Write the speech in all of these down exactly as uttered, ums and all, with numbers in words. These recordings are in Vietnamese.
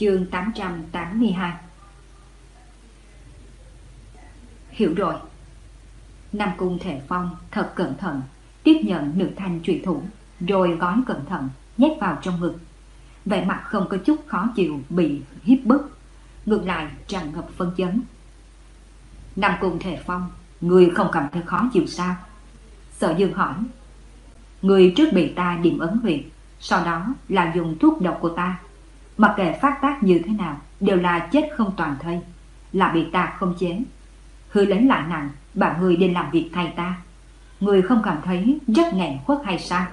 Chương tám trăm tám mươi hai. Hiểu rồi. Nam Cung Thể Phong thật cẩn thận tiếp nhận nữ thanh trùy thủ, rồi gói cẩn thận nhét vào trong ngực. Vẻ mặt không có chút khó chịu bị hiếp bức, ngược lại tràn ngập phấn chấn. Nam Cung Thể Phong, người không cảm thấy khó chịu sao? Sở Dương hỏi. Người trước bị ta điểm ấn huyệt, sau đó là dùng thuốc độc của ta. Mặc kệ phát tác như thế nào đều là chết không toàn thây, là bị ta không chế. Hư lấy lại nặng, bảo người đi làm việc thay ta. Người không cảm thấy rất nghẹn khuất hay sao?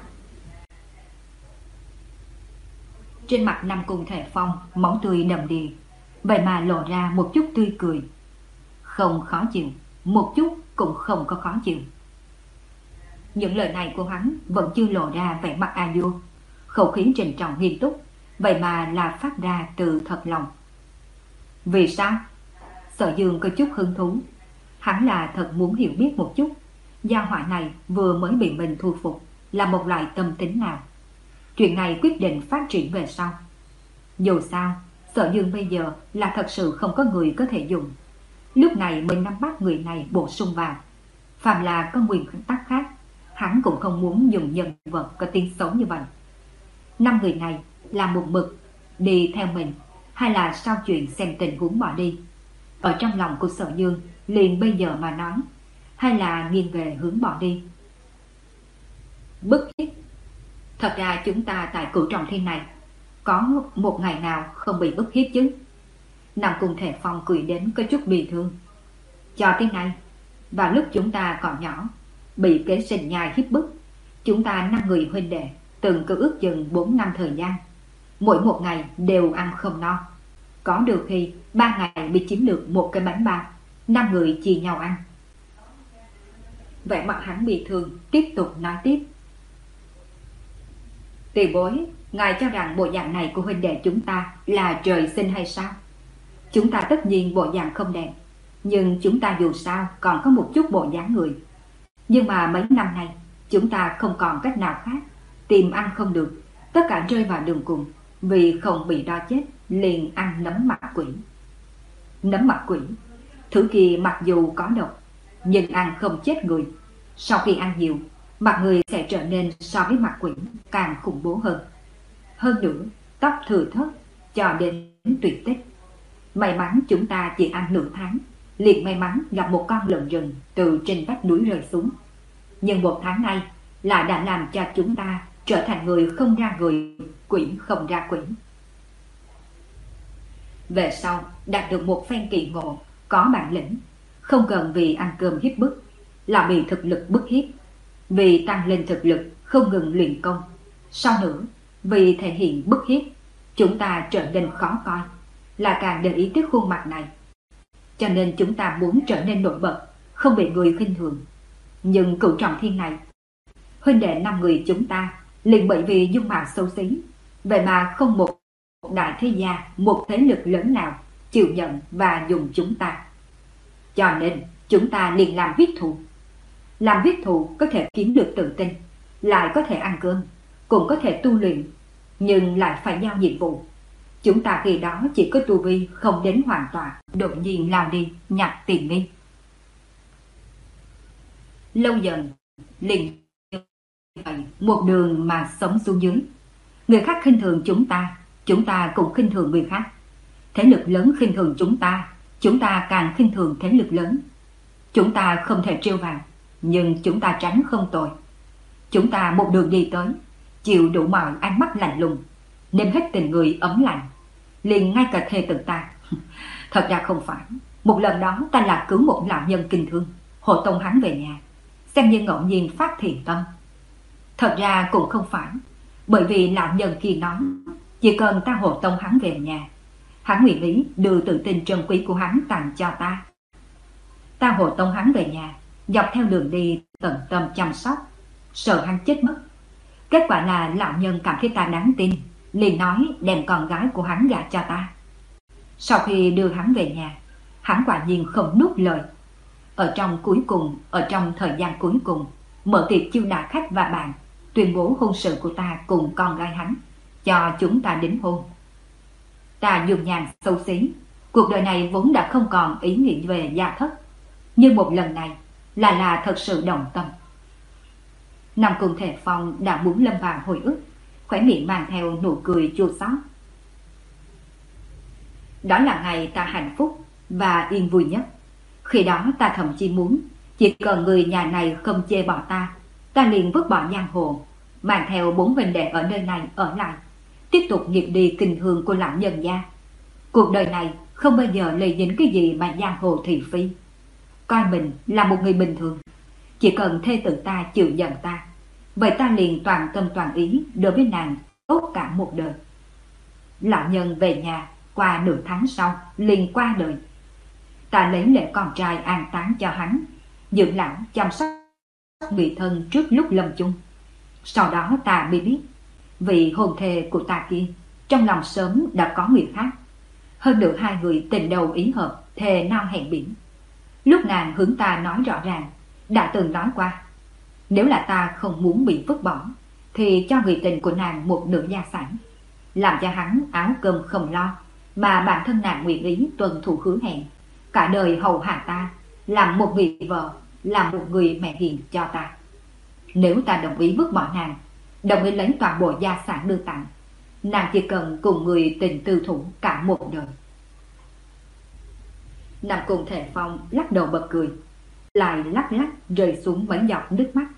Trên mặt Nam Cung Thể Phong máu tươi đầm đìa, vậy mà lộ ra một chút tươi cười. Không khó chịu, một chút cũng không có khó chịu. Những lời này của hắn vẫn chưa lộ ra vẻ mặt a vua, khẩu khí trịnh trọng nghiêm túc, vậy mà là phát ra từ thật lòng. Vì sao? Sở Dương có chút hứng thú. Hắn là thật muốn hiểu biết một chút gia hỏa này vừa mới bị mình thu phục là một loại tâm tính nào. Chuyện này quyết định phát triển về sau. Dù sao, Sở Dương bây giờ là thật sự không có người có thể dùng. Lúc này mình nắm bắt người này bổ sung vào. Phàm là có nguyên tắc khác, hắn cũng không muốn dùng nhân vật có tiếng xấu như vậy. Năm người này là một mực đi theo mình, hay là sau chuyện xem tình huống bỏ đi? Ở trong lòng của Sở Dương liền bây giờ mà nói, hay là nghiêng về hướng bỏ đi? Bức hiếp. Thật ra chúng ta tại Cửu Trọng Thiên này có một ngày nào không bị bức hiếp chứ? Nam Cung Thể Phong cười đến có chút bị thương. Cho tới nay, vào lúc chúng ta còn nhỏ, bị kế sinh nhai hiếp bức, chúng ta năm người huynh đệ từng cứ ước chừng bốn năm thời gian, mỗi một ngày đều ăn không no. Có được khi ba ngày bị chiếm được một cái bánh bao, năm người chia nhau ăn. Vẻ mặt hắn bị thương, tiếp tục nói tiếp. Tiền bối, ngài cho rằng bộ dạng này của huynh đệ chúng ta là trời sinh hay sao? Chúng ta tất nhiên bộ dạng không đẹp, nhưng chúng ta dù sao còn có một chút bộ dáng người. Nhưng mà mấy năm nay chúng ta không còn cách nào khác, tìm ăn không được, tất cả rơi vào đường cùng. Vì không bị đo chết liền ăn nấm mặt quỷ. Nấm mặt quỷ, thứ kia mặc dù có độc nhưng ăn không chết người. Sau khi ăn nhiều, mặt người sẽ trở nên so với mặt quỷ càng khủng bố hơn. Hơn nữa, tóc thừa thớt cho đến tuyệt tích. May mắn chúng ta chỉ ăn nửa tháng, liền may mắn gặp một con lợn rừng từ trên vách núi rơi xuống. Nhưng một tháng nay lại đã làm cho chúng ta trở thành người không ra người, quỷ không ra quỷ. Về sau đạt được một phen kỳ ngộ, có bản lĩnh, không cần vì ăn cơm hiếp bức, là vì thực lực bức hiếp. Vì tăng lên thực lực không ngừng luyện công. Sau nữa, vì thể hiện bức hiếp, chúng ta trở nên khó coi, là càng để ý tới khuôn mặt này. Cho nên chúng ta muốn trở nên nổi bật, không bị người khinh thường. Nhưng Cửu Trọng Thiên này, huynh đệ năm người chúng ta liền bởi vì dung mạo xấu xí, vậy mà không một đại thế gia, một thế lực lớn nào chịu nhận và dùng chúng ta. Cho nên chúng ta liền làm huyết thù. Làm huyết thù có thể kiếm được tự tin, lại có thể ăn cơm, cũng có thể tu luyện, nhưng lại phải giao nhiệm vụ. Chúng ta khi đó chỉ có tu vi không đến hoàn toàn, đột nhiên lao đi nhặt tiền nghi. Lâu dần liền một đường mà sống xuống dưới. Người khác khinh thường chúng ta, chúng ta cũng khinh thường người khác. Thế lực lớn khinh thường chúng ta, chúng ta càng khinh thường thế lực lớn. Chúng ta không thể trêu vào, nhưng chúng ta tránh không tội. Chúng ta một đường đi tới, chịu đủ mọi ánh mắt lạnh lùng, nếm hết tình người ấm lạnh, liền ngay cả thê tử ta. Thật ra không phải. Một lần đó ta là cứu một lão nhân kinh thương, hộ tống hắn về nhà, xem như ngẫu nhiên phát thiện tâm. Thật ra cũng không phải, bởi vì lão nhân kia nói chỉ cần ta hộ tống hắn về nhà, hắn nguyện ý đưa tự tin trân quý của hắn tặng cho ta. Ta hộ tống hắn về nhà, dọc theo đường đi tận tâm chăm sóc, sợ hắn chết mất. Kết quả là lão nhân cảm thấy ta đáng tin, liền nói đem con gái của hắn gả cho ta. Sau khi đưa hắn về nhà, hắn quả nhiên không nuốt lời. Ở trong cuối cùng, ở trong thời gian cuối cùng, mở tiệc chiêu đãi khách và bạn, tuyên bố hôn sự của ta cùng con gái hắn, cho chúng ta đính hôn. Ta dùng nhàn xấu xí, cuộc đời này vốn đã không còn ý nghĩ về gia thất, nhưng một lần này là là thật sự động tâm. Nam Cung Thể Phong đã muốn lâm vào hồi ức, khóe miệng mang theo nụ cười chua xót. Đó là ngày ta hạnh phúc và yên vui nhất. Khi đó ta thậm chí muốn chỉ cần người nhà này không chê bỏ ta, ta liền vứt bỏ giang hồ, mang theo bốn huynh đệ ở nơi này ở lại, tiếp tục nghiệp đi kinh hương của lão nhân gia. Cuộc đời này không bao giờ lây dính cái gì mà giang hồ thị phi. Coi mình là một người bình thường, chỉ cần thê tử ta chịu giận ta, vậy ta liền toàn tâm toàn ý đối với nàng tốt cả một đời. Lão nhân về nhà, qua nửa tháng sau liền qua đời. Ta lấy lễ con trai an táng cho hắn, dưỡng lão chăm sóc người thân trước lúc lâm chung. Sau đó ta mới biết, vị hôn thê của ta kia trong lòng sớm đã có người khác. Hơn nữa hai người tình đầu ý hợp, thề non hẹn biển. Lúc nàng hướng ta nói rõ ràng, đã từng nói qua, nếu là ta không muốn bị vứt bỏ, thì cho người tình của nàng một nửa gia sản, làm cho hắn áo cơm không lo, mà bản thân nàng nguyện ý tuân thủ hứa hẹn, cả đời hầu hạ ta, làm một người vợ, làm một người mẹ hiền cho ta. Nếu ta đồng ý vứt bỏ nàng, đồng ý lấy toàn bộ gia sản đưa tặng, nàng chỉ cần cùng người tình tư thủ cả một đời. Nam Cung Thể Phong lắc đầu bật cười, lại lắc lắc rơi xuống mấy giọt nước mắt.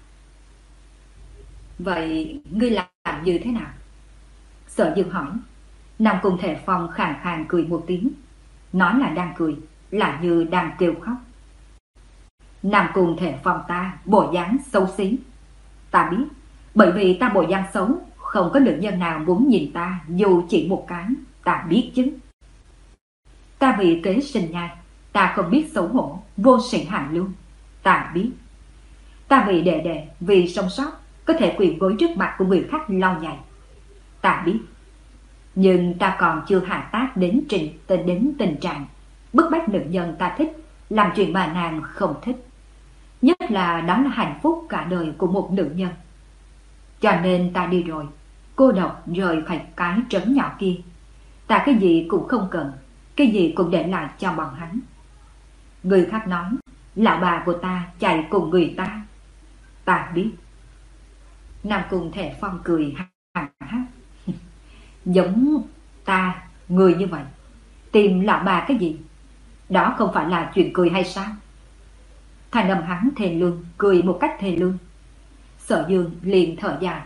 Vậy ngươi làm như thế nào? Sở Dương hỏi. Nam Cung Thể Phong khàn khàn cười một tiếng, nói là đang cười, lại như đang kêu khóc. Nam Cung Thể Phong ta bộ dáng xấu xí. Ta biết, bởi vì ta bộ dáng xấu, không có nữ nhân nào muốn nhìn ta dù chỉ một cái, ta biết chứ. Ta vì kế sinh nhai, ta không biết xấu hổ, vô sĩ hạ lưu, ta biết. Ta vì đệ đệ, vì sống sót, có thể quỳ gối trước mặt của người khác lâu dài, ta biết. Nhưng ta còn chưa hạ tác đến trình tình đến tình trạng bức bách nữ nhân ta thích làm chuyện mà nàng không thích, nhất là đó là hạnh phúc cả đời của một nữ nhân. Cho nên ta đi rồi, cô độc rời khỏi cái trấn nhỏ kia. Ta cái gì cũng không cần, cái gì cũng để lại cho bọn hắn. Người khác nói lão bà của ta chạy cùng người ta, ta biết. Nam Cung Thể Phong cười hắc hắc. Giống ta, người như vậy, tìm lão bà cái gì? Đó không phải là chuyện cười hay sao? Thành âm hắn thề lương, cười một cách thề lương. Sở Dương liền thở dài.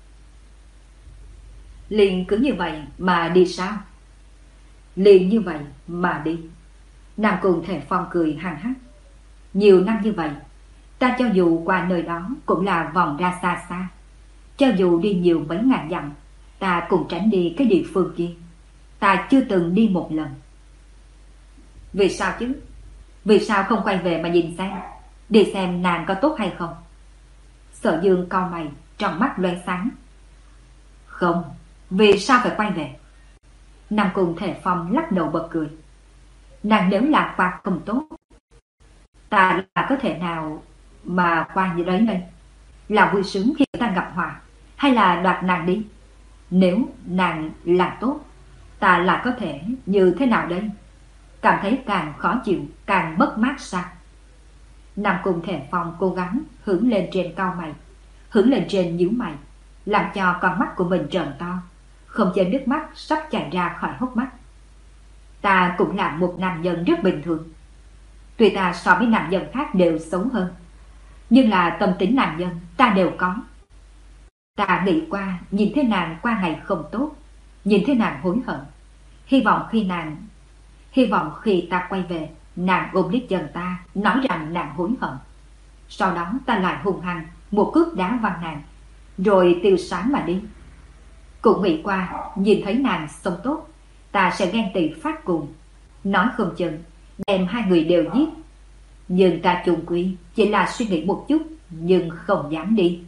Liền cứ như vậy mà đi sao? Liền như vậy mà đi. Nam Cung Thể Phong cười hằng hắc. Nhiều năm như vậy, ta cho dù qua nơi đó cũng là vòng ra xa xa. Cho dù đi nhiều mấy ngàn dặm, ta cũng tránh đi cái địa phương kia. Ta chưa từng đi một lần. Vì sao chứ? Vì sao không quay về mà nhìn xem, đi xem nàng có tốt hay không? Sở Dương cau mày, trong mắt loe sáng. Không, vì sao phải quay về? Nam Cung Thể Phong lắc đầu bật cười. Nàng nếu là qua không tốt, ta là có thể nào mà qua như đấy đây? Là vui sướng khi ta gặp họa, hay là đoạt nàng đi? Nếu nàng làm tốt, ta là có thể như thế nào đây? Cảm thấy càng khó chịu, càng mất mát sao? Nam Cung Thể Phong cố gắng hướng lên trên cau mày, hướng lên trên nhíu mày, làm cho con mắt của mình trợn to, không cho nước mắt sắp chảy ra khỏi hốc mắt. Ta cũng là một nam nhân rất bình thường. Tuy ta so với nam nhân khác đều xấu hơn, nhưng là tâm tính nam nhân ta đều có. Ta nghĩ qua nhìn thấy nàng qua ngày không tốt, nhìn thấy nàng hối hận. Hy vọng khi nàng Hy vọng khi ta quay về, nàng ôm lấy chân ta, nói rằng nàng hối hận. Sau đó ta lại hung hăng một cước đá văng nàng, rồi tiêu sái mà đi. Cũng nghĩ qua nhìn thấy nàng sống tốt, ta sẽ ghen tị phát cuồng, nói không chừng đem hai người đều giết. Nhưng ta chung quy chỉ là suy nghĩ một chút, nhưng không dám đi.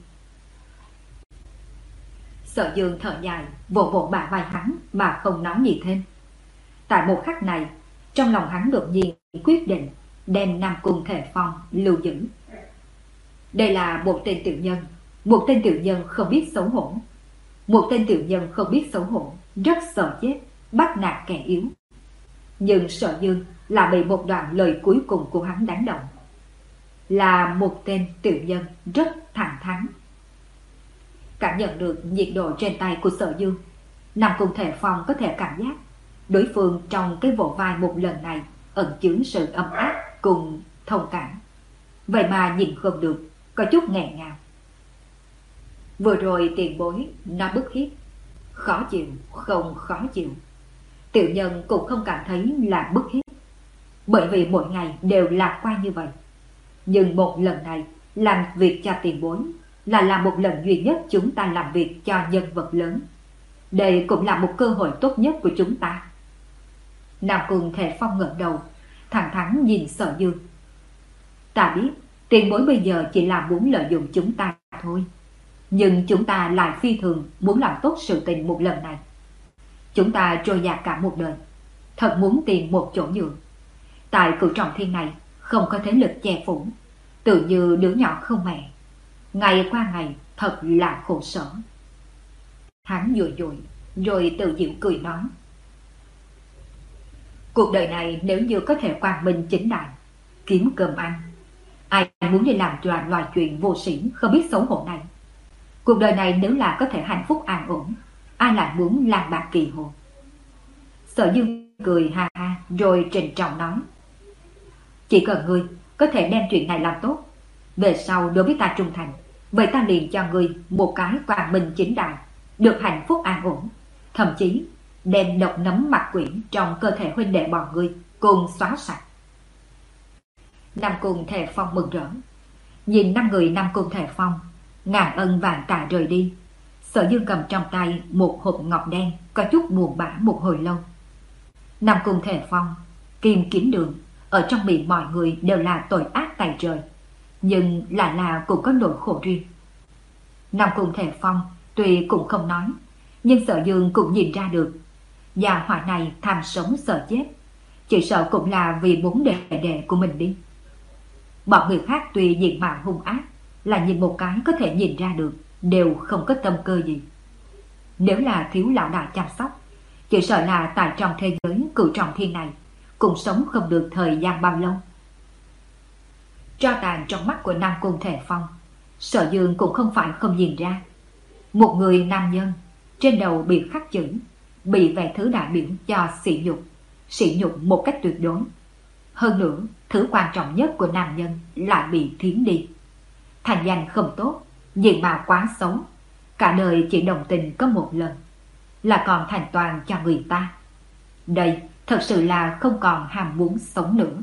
Sở Dương thở dài, vỗ vỗ bả vai hắn mà không nói gì thêm. Tại một khắc này, trong lòng hắn đột nhiên quyết định đem Nam Cung Thể Phong lưu giữ. Đây là một tên tiểu nhân, một tên tiểu nhân không biết xấu hổ. Một tên tiểu nhân không biết xấu hổ, rất sợ chết. bắt nạt kẻ yếu. Nhưng Sở Dương là bị một đoạn lời cuối cùng của hắn đánh động. Là một tên tiểu nhân rất thẳng thắn. Cảm nhận được nhiệt độ trên tay của Sở Dương, Nam Cung Thể Phong có thể cảm giác đối phương trong cái vỗ vai một lần này ẩn chứa sự ấm áp cùng thông cảm. Vậy mà nhìn không được, có chút nghẹn ngào. Vừa rồi tiền bối nó bức hiếp, khó chịu không khó chịu. Tiểu nhân cũng không cảm thấy là bức hiếp, bởi vì mỗi ngày đều lạc quan như vậy. Nhưng một lần này làm việc cho tiền bối là làm một lần duy nhất chúng ta làm việc cho nhân vật lớn. Đây cũng là một cơ hội tốt nhất của chúng ta. Nam Cung Thể Phong ngẩng đầu, thẳng thắn nhìn Sở Dương. Ta biết tiền bối bây giờ chỉ là muốn lợi dụng chúng ta thôi, nhưng chúng ta lại phi thường muốn làm tốt sự tình một lần này. Chúng ta trôi dạt cả một đời, thật muốn tìm một chỗ dựa. Tại Cửu Trọng Thiên này không có thế lực che phủ, tự như đứa nhỏ không mẹ. Ngày qua ngày thật là khổ sở. Hắn dụi dụi rồi tự dịu cười nói, cuộc đời này nếu như có thể quang minh chính đại, kiếm cơm ăn, ai muốn đi làm loài loài chuyện vô sĩ không biết xấu hổ này. Cuộc đời này nếu là có thể hạnh phúc an ổn, ai lại muốn lang bạc kỳ hồ. Sở Dương cười ha ha rồi trịnh trọng nói, chỉ cần ngươi có thể đem chuyện này làm tốt, về sau đối với ta trung thành, vậy ta liền cho ngươi một cái quang minh chính đại, được hạnh phúc an ổn, thậm chí đem độc nấm mặt quỷ trong cơ thể huynh đệ bọn ngươi cùng xóa sạch. Nam Cung Thể Phong mừng rỡ, nhìn năm người Nam Cung Thể Phong ngàn ân vạn tạ rời đi. Sở Dương cầm trong tay một hộp ngọc đen, có chút buồn bã một hồi lâu. Nam Cung Thể Phong, Kim Kiếm Đường, ở trong miệng mọi người đều là tội ác tày trời, nhưng lại là cũng có nỗi khổ riêng. Nam Cung Thể Phong tuy cũng không nói, nhưng Sở Dương cũng nhìn ra được, gia hỏa này tham sống sợ chết, chỉ sợ cũng là vì bốn đệ đệ của mình đi. Bọn người khác tuy diện mạo hung ác, là nhìn một cái có thể nhìn ra được đều không có tâm cơ gì. Nếu là thiếu lão đại chăm sóc, chỉ sợ là tại trong thế giới Cửu Trọng Thiên này cũng sống không được thời gian bao lâu. Tro tàn trong mắt của Nam Cung Thể Phong, Sở Dương cũng không phải không nhìn ra. Một người nam nhân trên đầu bị khắc chữ, bị vài thứ đại biểu cho sỉ nhục, sỉ nhục một cách tuyệt đối. Hơn nữa, thứ quan trọng nhất của nam nhân lại bị thiến đi. Thành danh không tốt, diện mạo quá xấu, cả đời chỉ đồng tình có một lần, là còn thành toàn cho người ta. Đây thật sự là không còn ham muốn sống nữa.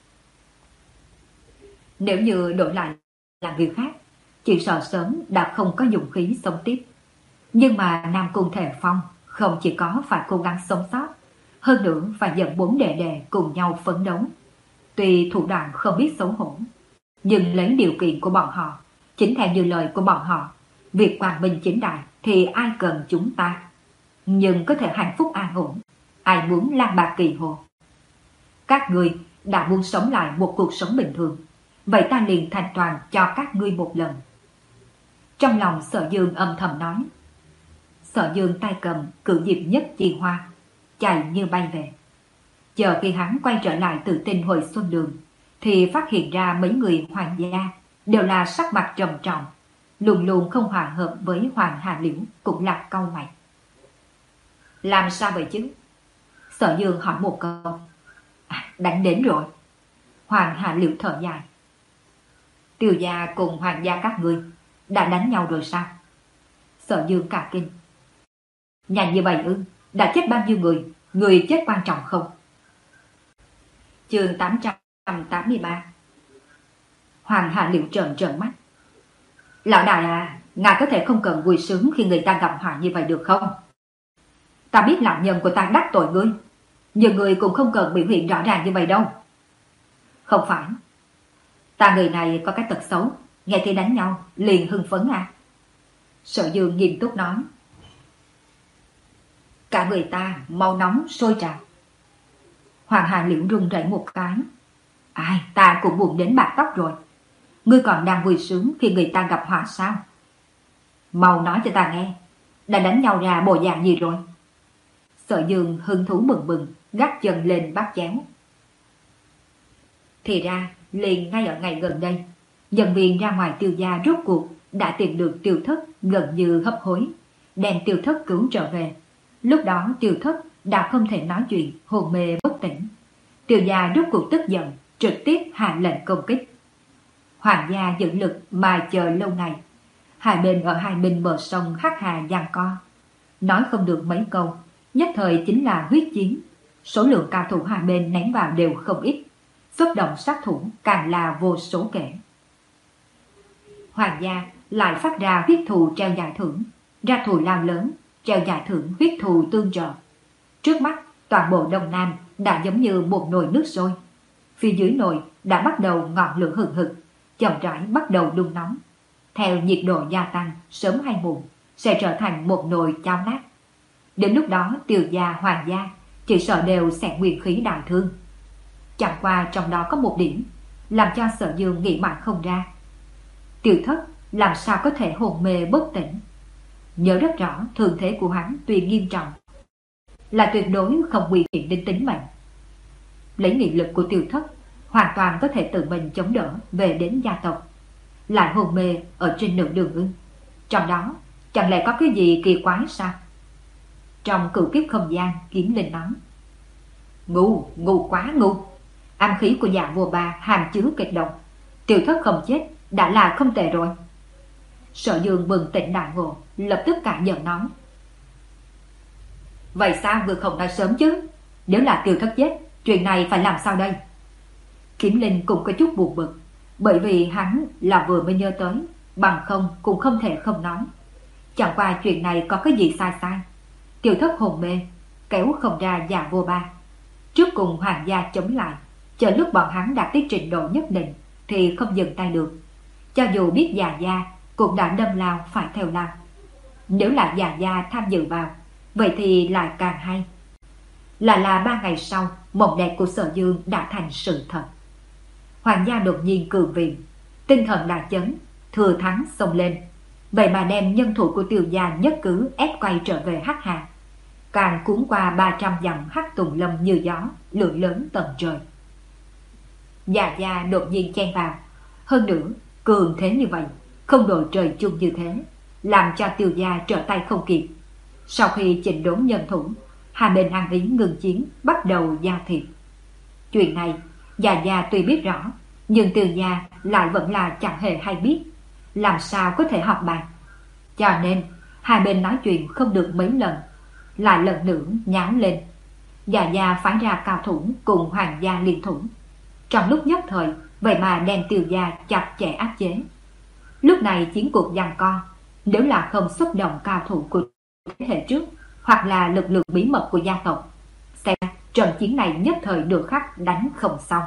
Nếu như đổi lại là người khác, chỉ sợ sớm đã không có dụng khí sống tiếp. Nhưng mà Nam Cung Thể Phong không chỉ có phải cố gắng sống sót, hơn nữa phải dẫn bốn đệ đệ cùng nhau phấn đấu. Tuy thủ đoạn không biết xấu hổ, nhưng lấy điều kiện của bọn họ, chính theo như lời của bọn họ, việc quang minh chính đại thì ai cần chúng ta, nhưng có thể hạnh phúc an ổn, ai muốn lang bạc kỳ hồ. Các ngươi đã muốn sống lại một cuộc sống bình thường, vậy ta liền thành toàn cho các ngươi một lần. Trong lòng Sở Dương âm thầm nói. Sở Dương tay cầm cự diệp nhất chi hoa, chạy như bay về. Chờ khi hắn quay trở lại từ Tinh Hồi Xuân Đường, thì phát hiện ra mấy người hoàng gia đều là sắc mặt trầm trọng, luôn luôn không hòa hợp với Hoàng Hà Liễu cũng là cau mày. Làm sao vậy chứ? Sở Dương hỏi một câu. À, đánh đến rồi. Hoàng Hà Liễu thở dài. Tiêu gia cùng hoàng gia các ngươi đã đánh nhau rồi sao? Sở Dương cả kinh. Nhanh như vậy ư? Đã chết bao nhiêu người? Người chết quan trọng không? Chương tám trăm tám mươi ba. Hoàng Hà Liễu trợn trợn mắt. Lão đại à, ngài có thể không cần vui sướng khi người ta gặp họa như vậy được không? Ta biết lão nhân của ta đắc tội ngươi, nhưng người cũng không cần biểu hiện rõ ràng như vậy đâu. Không phải, ta người này có cái tật xấu, nghe thấy đánh nhau liền hưng phấn à? Sở Dương nghiêm túc nói. Cả người ta mau nóng sôi trào. Hoàng Hà Liễu run rẩy một cái. Ai, ta cũng buồn đến bạc tóc rồi. Ngươi còn đang vui sướng khi người ta gặp họa sao? Mau nói cho ta nghe, đã đánh nhau ra bộ dạng gì rồi? Sở Dương hứng thú mừng mừng, gác chân lên bát cháo. Thì ra, liền ngay ở ngày gần đây, nhân viên ra ngoài Tiêu gia rốt cuộc đã tìm được Tiêu Thất gần như hấp hối, đem Tiêu Thất cứu trở về. Lúc đó Tiêu Thất đã không thể nói chuyện, hôn mê bất tỉnh. Tiêu gia rốt cuộc tức giận, trực tiếp hạ lệnh công kích. Hoàng gia dẫn lực mà chờ lâu ngày, hai bên ở hai bên bờ sông Hắc Hà giằng co, nói không được mấy câu, nhất thời chính là huyết chiến. Số lượng cao thủ hai bên ném vào đều không ít, xuất động sát thủ càng là vô số kể. Hoàng gia lại phát ra huyết thù treo giải thưởng, ra thù lao lớn, treo giải thưởng huyết thù tương trợ. Trước mắt toàn bộ Đông Nam đã giống như một nồi nước sôi, phía dưới nồi đã bắt đầu ngọn lửa hừng hực, chậm rãi bắt đầu đun nóng. Theo nhiệt độ gia tăng, sớm hay muộn sẽ trở thành một nồi cháo nát. Đến lúc đó Tiêu gia, Hoàng gia chỉ sợ đều sẽ nguyên khí đại thương. Chẳng qua trong đó có một điểm làm cho Sở Dương nghĩ mãi không ra. Tiêu Thất làm sao có thể hồn mê bất tỉnh? Nhớ rất rõ thương thế của hắn tuy nghiêm trọng, là tuyệt đối không nguy hiểm đến tính mệnh. Lấy nghị lực của Tiêu Thất hoàn toàn có thể tự mình chống đỡ về đến gia tộc, lại hồn mê ở trên nửa đường ư? Trong đó chẳng lẽ có cái gì kỳ quái sao? Trong cửu kiếp không gian, Kiếm Linh nói: Ngu, ngu quá ngu. Âm khí của Dạ Vô Ba hàm chứa kịch độc, Tiêu Thất không chết đã là không tệ rồi. Sở Dương bừng tỉnh đại ngộ, lập tức cả giận nói: Vậy sao vừa không nói sớm chứ? Nếu là Tiêu Thất chết, chuyện này phải làm sao đây? Kiếm Linh cũng có chút buồn bực, bởi vì hắn là vừa mới nhớ tới, bằng không cũng không thể không nói. Chẳng qua chuyện này có cái gì sai sai. Tiêu Thất hồn mê, kéo không ra Dạ Vô Ba, trước cùng Hoàng gia chống lại, chờ lúc bọn hắn đạt tới trình độ nhất định thì không dừng tay được. Cho dù biết Dạ gia cũng đã đâm lao phải theo lao. Nếu là Dạ gia tham dự vào, vậy thì lại càng hay. Là là ba ngày sau, mộng đẹp của Sở Dương đã thành sự thật. Hoàng gia đột nhiên cường viện, tinh thần đại chấn, thừa thắng xông lên, vậy mà đem nhân thủ của Tiêu gia nhất cứ ép quay trở về Hắc Hà, càng cuốn qua ba trăm dặm Hắc Tùng Lâm như gió, lượng lớn tận trời. Dạ gia đột nhiên chen vào, hơn nữa cường thế như vậy, không đội trời chung như thế, làm cho Tiêu gia trở tay không kịp. Sau khi chỉnh đốn nhân thủ, hai bên ăn ý ngừng chiến, bắt đầu giao thiệp. Chuyện này Dạ gia tuy biết rõ, nhưng Tiêu gia lại vẫn là chẳng hề hay biết, làm sao có thể họp bàn. Cho nên hai bên nói chuyện không được mấy lần, lại lần nữa nháo lên. Dạ gia phái ra cao thủ cùng Hoàng gia liên thủ, trong lúc nhất thời vậy mà đem Tiêu gia chặt chẽ áp chế. Lúc này chiến cuộc giằng co, nếu là không xuất động cao thủ của thế hệ trước hoặc là lực lượng bí mật của gia tộc, xem trận chiến này nhất thời được khắc đánh không xong.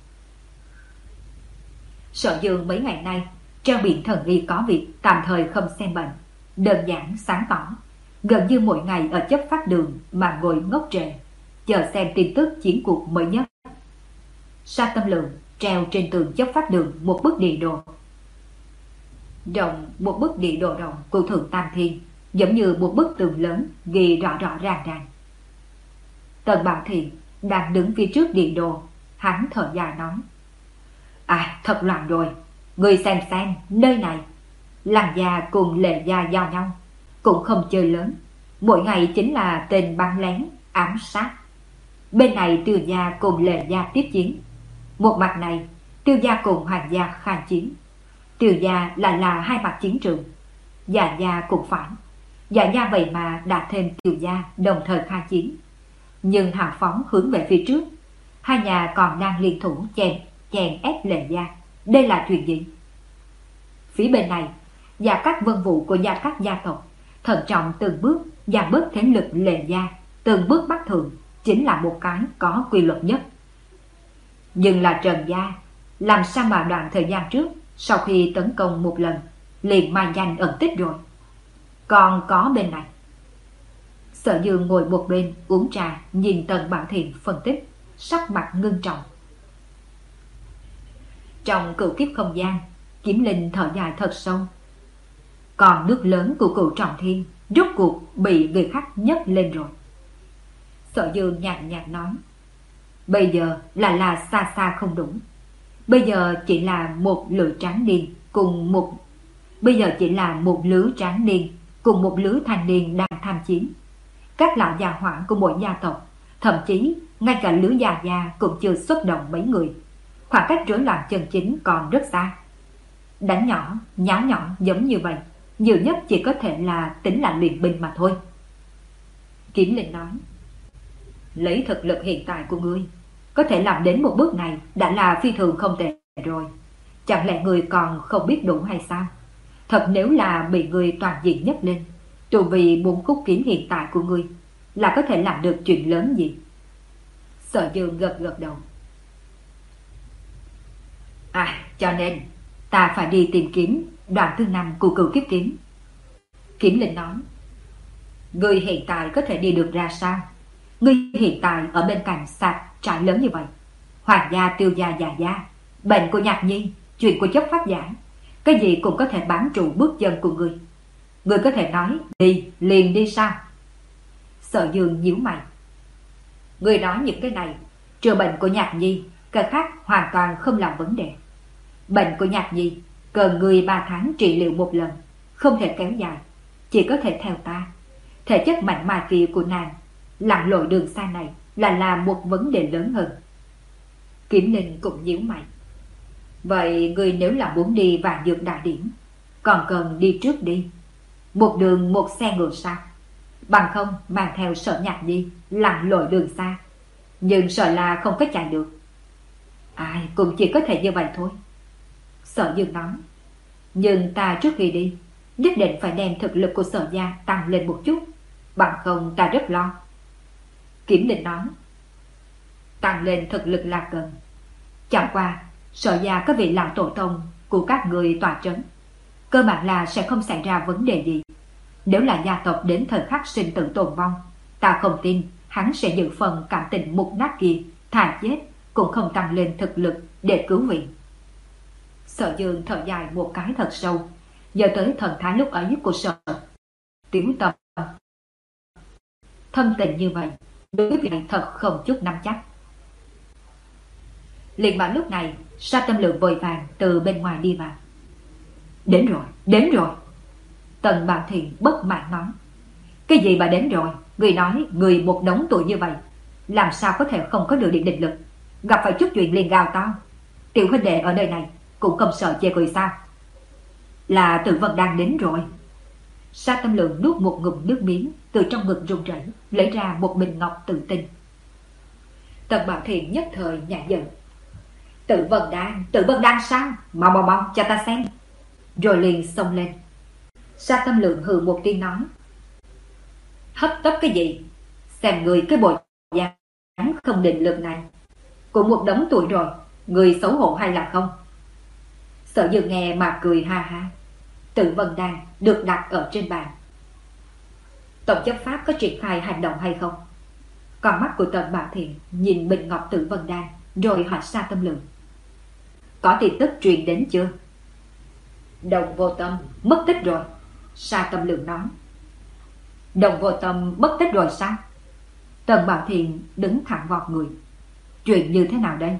Sở Dương mấy ngày nay treo biển thần y có việc, tạm thời không xem bệnh, đơn giản sáng tỏ, gần như mỗi ngày ở chấp pháp đường mà ngồi ngốc trệ, chờ xem tin tức chiến cuộc mới nhất. Sa Tâm Lượng treo trên tường chấp pháp đường một bức địa đồ rộng, một bức địa đồ rộng của Thượng Tam Thiên, giống như một bức tường lớn ghi rõ rõ ràng ràng. Tần Bảo Thiện đang đứng phía trước địa đồ, hắn thở dài nói: À, thật loạn rồi. Người xem xem, nơi này Lăng gia cùng Lệ gia giao nhau, cũng không chơi lớn, mỗi ngày chính là tên bắn lén ám sát. Bên này Tiêu gia cùng Lệ gia tiếp chiến, một mặt này Tiêu gia cùng Hoàng gia khai chiến. Tiêu gia lại là hai mặt chiến trường, Dạ gia cũng phải. Dạ gia vậy mà đã thêm Tiêu gia đồng thời khai chiến, nhưng hào phóng hướng về phía trước. Hai nhà còn đang liên thủ chèn chèn ép Lệ gia. Đây là chuyện gì? Phía bên này, Gia Cát vân vụ của Gia Cát gia tộc thận trọng từng bước giảm bớt thế lực Lệ gia, từng bước bắt thường, chính là một cái có quy luật nhất. Nhưng là Trần gia, làm sao mà đoạn thời gian trước, sau khi tấn công một lần liền mai danh ẩn tích rồi? Còn có bên này. Sở Dương ngồi một bên uống trà, nhìn Tần Bảo Thiện phân tích, sắc mặt ngưng trọng. Trong cửu kiếp không gian, Kiếm Linh thở dài thật sâu. Còn nước lớn của cửu trọng thiên rốt cuộc bị người khác nhấc lên rồi. Sở Dương nhàn nhạt nói, bây giờ là là xa xa không đủ. Bây giờ chỉ là một lửa tráng niên cùng một bây giờ chỉ là một lứa tráng niên cùng một lứa thanh niên đang tham chiến. Các lão già hỏa của mỗi gia tộc, thậm chí ngay cả lứa già già cũng chưa xuất động mấy người. Khoảng cách rối loạn chân chính còn rất xa. Đánh nhỏ, nháo nhỏ giống như vậy, nhiều nhất chỉ có thể là tính là luyện binh mà thôi. Kiếm Linh nói, lấy thực lực hiện tại của ngươi, có thể làm đến một bước này đã là phi thường không tệ rồi. Chẳng lẽ ngươi còn không biết đủ hay sao? Thật nếu là bị ngươi toàn diện nhất lên, dù vì bốn khúc kiếm hiện tại của ngươi là có thể làm được chuyện lớn gì? Sở Dương gật gật đầu. À, cho nên ta phải đi tìm kiếm đoạn thứ năm của Cửu Kiếp Kiếm. Kiếm Linh nói, ngươi hiện tại có thể đi được ra sao? Ngươi hiện tại ở bên cạnh sạp trại lớn như vậy, Hoàng gia, Tiêu gia, Già gia, bệnh của Nhạc Nhi, chuyện của chấp pháp giả, cái gì cũng có thể bám trụ bước chân của ngươi. Ngươi có thể nói đi liền đi sao? Sở Dương nhíu mày. Ngươi nói những cái này, trừ bệnh của Nhạc Nhi, cái khác hoàn toàn không là vấn đề. Bệnh của Nhạc Nhi cần người ba tháng trị liệu một lần, không thể kéo dài, chỉ có thể theo ta. Thể chất mạnh mài kia của nàng, lặn lội đường xa này là là một vấn đề lớn hơn. Kiếm Linh cũng nhíu mày. Vậy người nếu là muốn đi Vạn Dược Đại Điển, còn cần đi trước đi, một đường một xe ngựa sao? Bằng không mang theo Sở Nhạc Nhi lặn lội đường xa, nhưng sợ là không có chạy được. Ai cũng chỉ có thể như vậy thôi. Sở Dương nói, nhưng ta trước khi đi nhất định phải đem thực lực của Sở gia tăng lên một chút, bằng không ta rất lo. Kiếm Linh nói, tăng lên thực lực là cần. Chẳng qua Sở gia có vị lão tổ tông của các người tòa trấn, cơ bản là sẽ không xảy ra vấn đề gì. Nếu là gia tộc đến thời khắc sinh tử tồn vong, ta không tin hắn sẽ giữ phần cảm tình mục nát kia, thà chết cũng không tăng lên thực lực để cứu viện. Sở Dương thở dài một cái thật sâu, nhớ tới thần thái lúc ấy của Sở Tiểu Tâm. Thâm tình như vậy, đối với việc này thật không chút nắm chắc. Liền vào lúc này, Sa Tâm Lượng vội vàng từ bên ngoài đi vào. Đến rồi, đến rồi. Tần Bảo Thiện bất mãn nói, cái gì mà đến rồi? Người nói người một đống tuổi như vậy, làm sao có thể không có được điện định lực? Gặp phải chút chuyện liền gào to. Tiểu huynh đệ ở nơi này cũng không sợ chê cười sao? Là Tử Vân đang đến rồi. Sa Tâm Lượng nuốt một ngụm nước miếng, từ trong ngực run rẩy lấy ra một bình ngọc tự tinh. Tần Bảo Thiện nhất thời nhả giận. Tử Vân đang, Tử Vân đang sao? Mau mau mau cho ta xem. Rồi liền xông lên. Sa Tâm Lượng hừ một tiếng nói, hấp tấp cái gì? Xem người cái bộ dáng không định lực này, cũng một đống tuổi rồi, người xấu hổ hay là không? Sở Dương nghe mà cười ha ha. Tử Vân Đan được đặt ở trên bàn. Tổng chấp pháp có triển khai hành động hay không? Con mắt của Tần Bảo Thiện nhìn bình ngọc Tử Vân Đan, rồi hỏi Sa Tâm Lượng, có tin tức truyền đến chưa? Đồng Vô Tâm mất tích rồi. Sa Tâm Lượng nói. Đồng Vô Tâm mất tích rồi sao? Tần Bảo Thiện đứng thẳng vọt người. Chuyện như thế nào đây?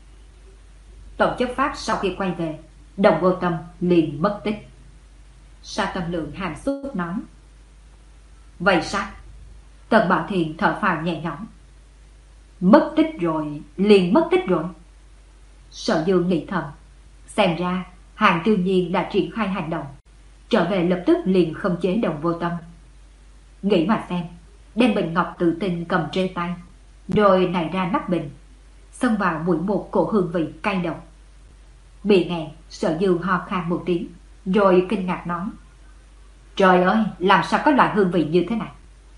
Tổng chấp pháp sau khi quay về, Đồng Vô Tâm liền mất tích. Sa Tâm Lượng hàm xúc nói. Vậy sao? Tần Bảo Thiện thở phào nhẹ nhõm. Mất tích rồi, liền mất tích rồi. Sở Dương nghĩ thầm, xem ra Hàng Tiêu Nhiên đã triển khai hành động, trở về lập tức liền khống chế Đồng Vô Tâm. Nghĩ mà xem, đem bình ngọc tự tinh cầm trên tay, rồi nảy ra nắp bình, xông vào mũi một cổ hương vị cay độc. Bị nghẹn, Sở Dương ho khan một tiếng, rồi kinh ngạc nói, trời ơi, làm sao có loại hương vị như thế này?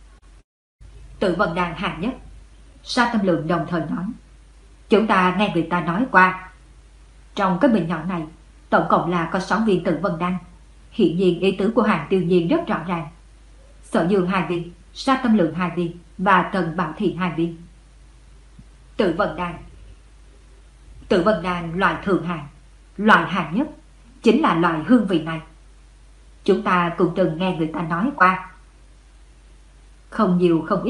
Tử Vân Đan hạng nhất. Sa Tâm Lượng đồng thời nói, chúng ta nghe người ta nói qua, trong cái bình nhỏ này tổng cộng là có sáu viên Tử Vân Đan. Hiện nhiên ý tứ của Hàng Tiêu Nhiên rất rõ ràng. Sở Dương hai viên, Sa Tâm Lượng hai viên và Tần Bảo Thiện hai viên. Tử Vân Đan Tử Vân Đan loại thường hạng, loại hạng nhất chính là loại hương vị này. Chúng ta cũng từng nghe người ta nói qua. Không nhiều không ít,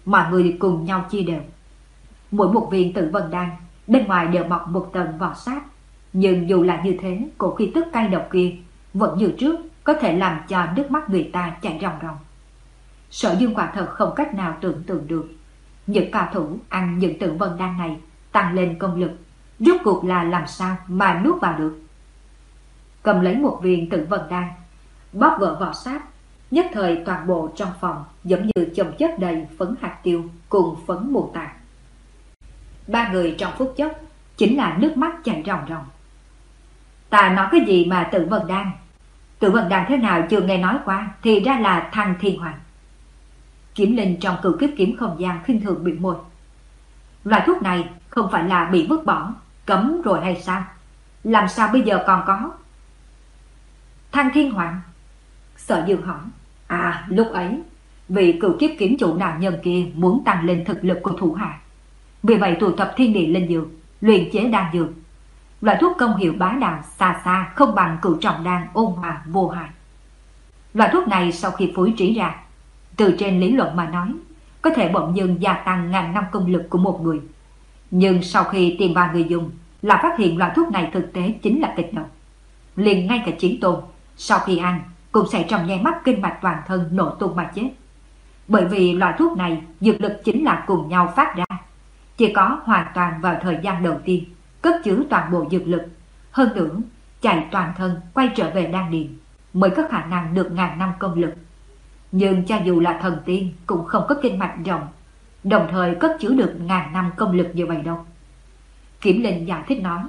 mọi người cùng nhau chia đều. Mỗi một viên Tử Vân Đan bên ngoài đều bọc một tầng vỏ sáp, nhưng dù là như thế, cổ khí tức cay độc kia vẫn như trước có thể làm cho nước mắt người ta chảy ròng ròng. Sở Dương quả thật không cách nào tưởng tượng được những cao thủ ăn những Tử Vân Đan này tăng lên công lực rốt cuộc là làm sao mà nuốt vào được. Cầm lấy một viên Tử Vân Đan, bóp vỡ vỏ sáp, nhất thời toàn bộ trong phòng giống như chồng chất đầy phấn hạt tiêu cùng phấn mù tạt. Ba người trong phút chốc chính là nước mắt chảy ròng ròng. Ta nói cái gì mà Tử Vân Đan? Tử Vân Đan thế nào chưa nghe nói qua, thì ra là Thăng Thiên Hoàng. Kiếm Linh trong Cửu Kiếp Kiếm không gian khinh thường bĩu môi. Loại thuốc này không phải là bị vứt bỏ, cấm rồi hay sao? Làm sao bây giờ còn có? Thăng Thiên Hoàng? Sở Dương hỏi. À, lúc ấy vì Cửu Kiếp Kiếm chủ đạo nhân kia muốn tăng lên thực lực của thủ hạ, vì vậy tụ tập thiên địa linh dược, luyện chế đan dược. Loại thuốc công hiệu bá đạo xa xa không bằng Cửu Trọng Đan ôn hòa vô hại. Loại thuốc này sau khi phối trí ra, từ trên lý luận mà nói, có thể bỗng dưng gia tăng ngàn năm công lực của một người. Nhưng sau khi tìm vào người dùng, là phát hiện loại thuốc này thực tế chính là kịch độc. Liền ngay cả Chiến Tôn, sau khi ăn, cũng sẽ trong nháy mắt kinh mạch toàn thân nổ tung mà chết. Bởi vì loại thuốc này, dược lực chính là cùng nhau phát ra. Chỉ có hoàn toàn vào thời gian đầu tiên, cất chứa toàn bộ dược lực. Hơn nữa, chạy toàn thân quay trở về đan điền, mới có khả năng được ngàn năm công lực. Nhưng cho dù là thần tiên cũng không có kinh mạch rộng, đồng thời cất chứa được ngàn năm công lực như vậy đâu. Kiếm Linh giải thích nói.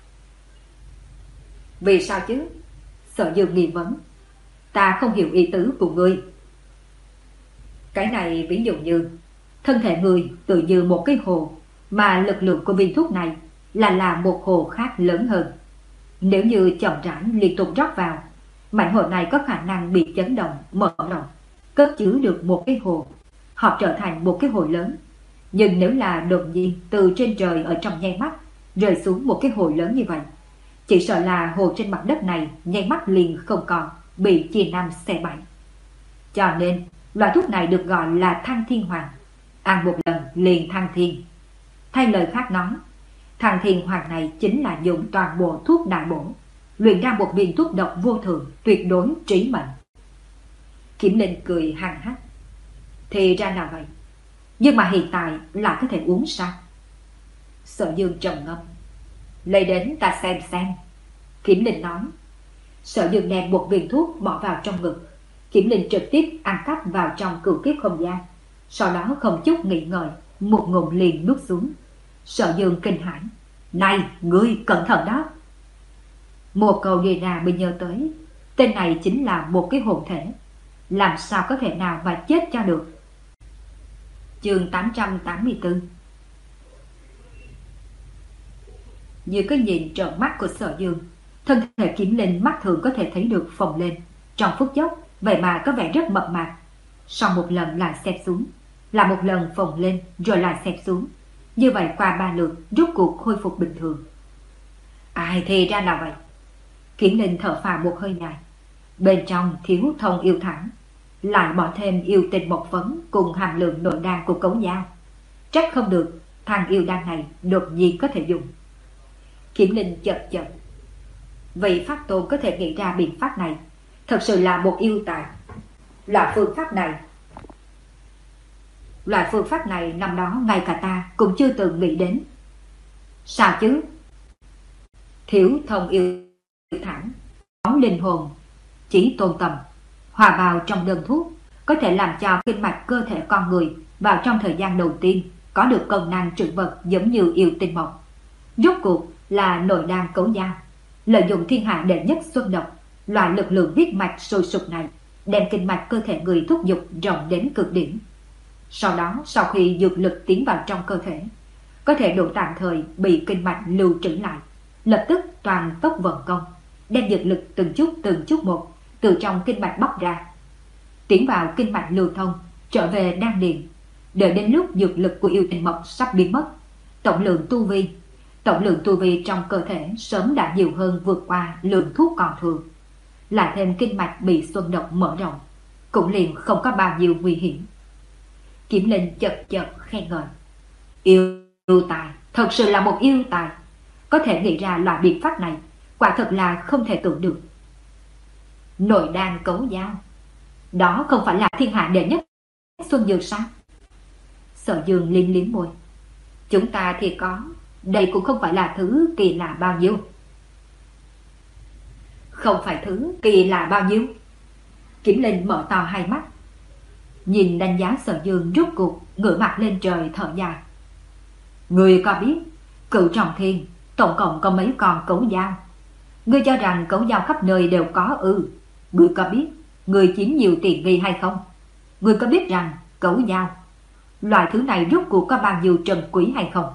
Vì sao chứ? Sở Dương nghi vấn. Ta không hiểu ý tứ của ngươi. Cái này ví dụ như thân thể người tự như một cái hồ, mà lực lượng của viên thuốc này là là một hồ khác lớn hơn. Nếu như chậm rãi liên tục rót vào, mảnh hồ này có khả năng bị chấn động, mở rộng, cất chứa được một cái hồ, họ trở thành một cái hồ lớn. Nhưng nếu là đột nhiên từ trên trời ở trong nháy mắt rơi xuống một cái hồ lớn như vậy, chỉ sợ là hồ trên mặt đất này nháy mắt liền không còn, bị chia năm xẻ bảy. Cho nên loại thuốc này được gọi là Thăng Thiên Hoàng, ăn một lần liền thăng thiên. Thay lời khác nói, Thăng Thiên Hoàng này chính là dùng toàn bộ thuốc đại bổ, luyện ra một viên thuốc độc vô thường, tuyệt đối trí mệnh. Kiếm Linh cười hăng hắc. Thì ra là vậy, nhưng mà hiện tại là có thể uống sao? Sở Dương trầm ngâm. Lấy đến ta xem xem. Kiếm Linh nói. Sở Dương đem một viên thuốc bỏ vào trong ngực. Kiếm Linh trực tiếp ăn cắp vào trong Cửu Kiếp không gian, sau đó không chút nghĩ ngợi, một ngụm liền nuốt xuống. Sở Dương kinh hãi. Này, ngươi cẩn thận đó. Một câu đi ra mới nhớ tới, tên này chính là một cái hồn thể, làm sao có thể nào mà chết cho được. Chương tám trăm tám mươi tư. Như cái nhìn trợn mắt của Sở Dương, thân thể Kiếm Linh mắt thường có thể thấy được phồng lên, trong phút chốc vậy mà có vẻ rất mập mạp. Sau một lần lại xẹp xuống, là một lần phồng lên rồi lại xẹp xuống, như vậy qua ba lượt rút cuộc khôi phục bình thường. Ai thì ra là vậy. Kiếm Linh thở phào một hơi dài. Bên trong thiếu thông yêu thẳng, lại bỏ thêm yêu tinh một phấn cùng hàm lượng nội đan của Cấu Dao. Trách không được thằng yêu đan này đột nhiên có thể dùng. Kiếm Linh chợt chợt. Vị Pháp Tôn có thể nghĩ ra biện pháp này, thật sự là một yêu tài. Loại phương pháp này Loại phương pháp này năm đó ngay cả ta cũng chưa từng nghĩ đến. Sao chứ? Thiếu thông yêu thẳng, bóng linh hồn, chỉ tôn tâm, hòa vào trong đơn thuốc, có thể làm cho kinh mạch cơ thể con người vào trong thời gian đầu tiên có được công năng trữ vật giống như yêu tinh mộc. Rốt cuộc là nội đan Cấu Dao, lợi dụng thiên hạ đệ nhất xuân độc, loại lực lượng huyết mạch sôi sục này, đem kinh mạch cơ thể người thúc giục rộng đến cực điểm. Sau đó, sau khi dược lực tiến vào trong cơ thể, có thể độ tạm thời bị kinh mạch lưu trữ lại, lập tức toàn tốc vận công, đem dược lực từng chút từng chút một từ trong kinh mạch bóc ra, tiến vào kinh mạch lưu thông, trở về đan điền. Đợi đến lúc dược lực của yêu tinh mộc sắp biến mất, tổng lượng tu vi tổng lượng tu vi trong cơ thể sớm đã nhiều hơn vượt qua lượng thuốc còn thừa, lại thêm kinh mạch bị xuân độc mở rộng, cũng liền không có bao nhiêu nguy hiểm. Kiểm Linh chật chật khen ngợi. Yêu, yêu tài, thật sự là một yêu tài. Có thể nghĩ ra loại biện pháp này, quả thật là không thể tưởng được. Nội đan cấu dao, đó không phải là thiên hạ đệ nhất xuân dược sao? Sở Dương liếm liếm môi. Chúng ta thì có, đây cũng không phải là thứ kỳ lạ bao nhiêu. Không phải thứ kỳ lạ bao nhiêu? Kiểm Linh mở to hai mắt, nhìn đánh giá Sở Dương, rút cuộc ngửa mặt lên trời thở dài. Người có biết Cửu Trọng Thiên tổng cộng có mấy con cấu dao? Ngươi cho rằng cấu dao khắp nơi đều có ư? Ngươi có biết người chiếm nhiều tiền nghi hay không? Ngươi có biết rằng cấu dao, loại thứ này rốt cuộc có bao nhiêu trân quý hay không?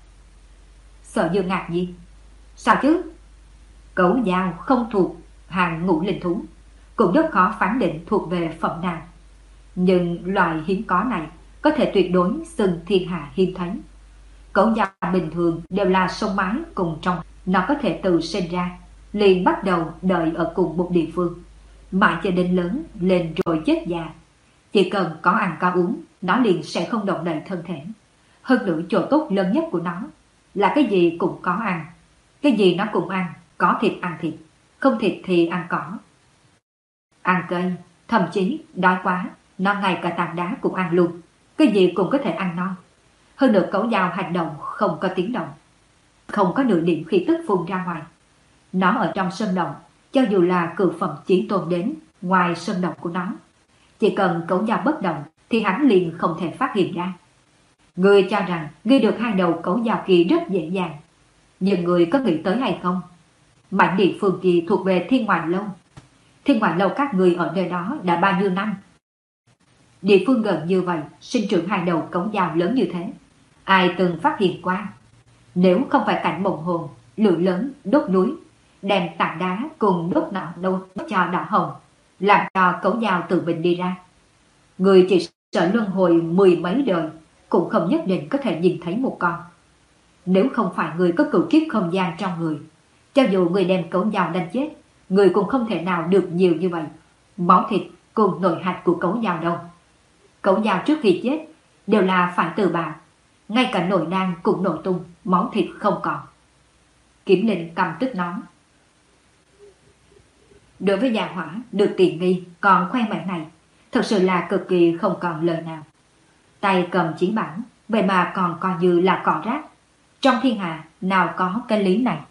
Sở Dương ngạc nhiên. Sao chứ? Cấu dao không thuộc hàng ngũ linh thú, cũng rất khó phán định thuộc về phẩm nào. Nhưng loại hiếm có này có thể tuyệt đối xưng thiên hạ hiếm thấy. Cấu dao bình thường đều là sông mái cùng trong, nó có thể từ sinh ra liền bắt đầu đợi ở cùng một địa phương, mãi cho đến lớn lên rồi chết già. Chỉ cần có ăn có uống, nó liền sẽ không động đậy thân thể. Hơn nữa chỗ tốt lớn nhất của nó là cái gì cũng có ăn, cái gì nó cũng ăn, có thịt ăn thịt, không thịt thì ăn cỏ. Ăn cây, thậm chí đói quá, nó ngay cả tảng đá cũng ăn luôn, cái gì cũng có thể ăn no. Hơn nữa cấu dao hành động không có tiếng động, không có nửa điểm khí tức phun ra ngoài. Nó ở trong sơn động, cho dù là cự phẩm chí tôn đến ngoài sơn động của nó, chỉ cần cấu dao bất động thì hắn liền không thể phát hiện ra. Ngươi cho rằng ngươi được hai đầu cấu dao kia rất dễ dàng, nhưng ngươi có nghĩ tới hay không? Mảnh địa phương kia thuộc về Thiên Ngoại Lâu. Thiên Ngoại Lâu các ngươi ở nơi đó đã bao nhiêu năm? Địa phương gần như vậy sinh trưởng hai đầu cấu dao lớn như thế, ai từng phát hiện qua? Nếu không phải cảnh mộng hồn lửa lớn đốt núi, đem tảng đá cùng đốt nọ đốt cho đỏ hồng, làm cho cấu dao tự mình đi ra, người chỉ sợ luân hồi mười mấy đời cũng không nhất định có thể nhìn thấy một con. Nếu không phải người có cửu kiếp không gian trong người, cho dù người đem cấu dao đánh chết, người cũng không thể nào được nhiều như vậy máu thịt cùng nội hạch của cấu dao đâu. Cấu dao trước khi chết đều là phải tự bào, ngay cả nội đan cũng nổ tung, máu thịt không còn. Kiểm Linh căm tức nói. Đối với gia hỏa được tiện nghi còn khoe mẽ này, thật sự là cực kỳ không còn lời nào. Tay cầm chiến bản, vậy mà còn coi như là cỏ rác. Trong thiên hạ nào có cái lý này?